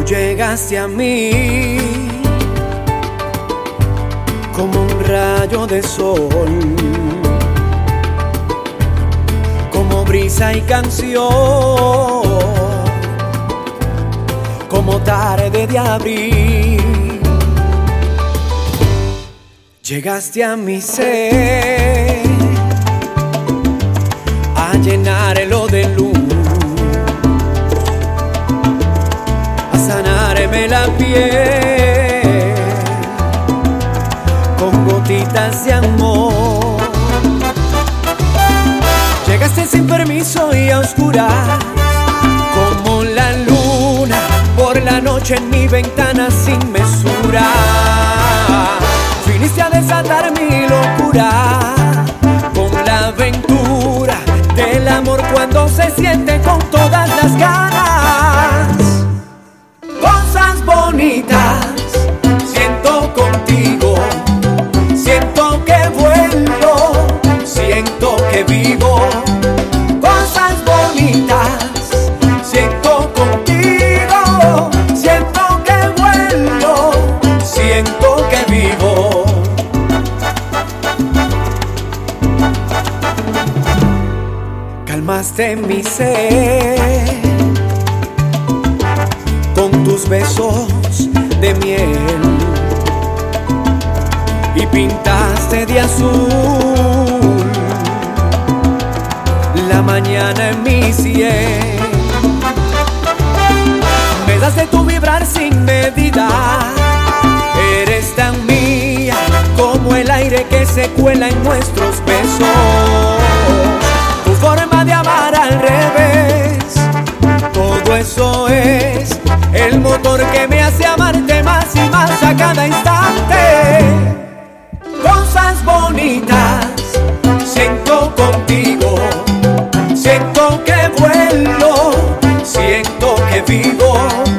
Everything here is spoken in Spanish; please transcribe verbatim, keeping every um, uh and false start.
Llegaste a mí como un rayo de sol, como brisa y canción, como tarde de abril. Llegaste a mi ser a llenarlo de luz, sanarme la piel con gotitas de amor. Llegaste sin permiso y a oscuras, como la luna por la noche en mi ventana sin mesura. Viniste a desatar mi locura con la aventura del amor cuando se siente con todas las ganas. Cosas bonitas siento contigo, siento que vuelo, siento que vivo. Cosas bonitas siento contigo, siento que vuelo, siento que vivo. Calmaste mi ser con tus besos de miel y pintaste de azul la mañana en mi sien. Me das de tu vibrar sin medida, eres tan mía como el aire que se cuela en nuestros besos. Tu forma de amar al revés, todo eso es el motor que me hace amarte más y más a cada instante. Cosas bonitas siento contigo, siento que vuelo, siento que vivo.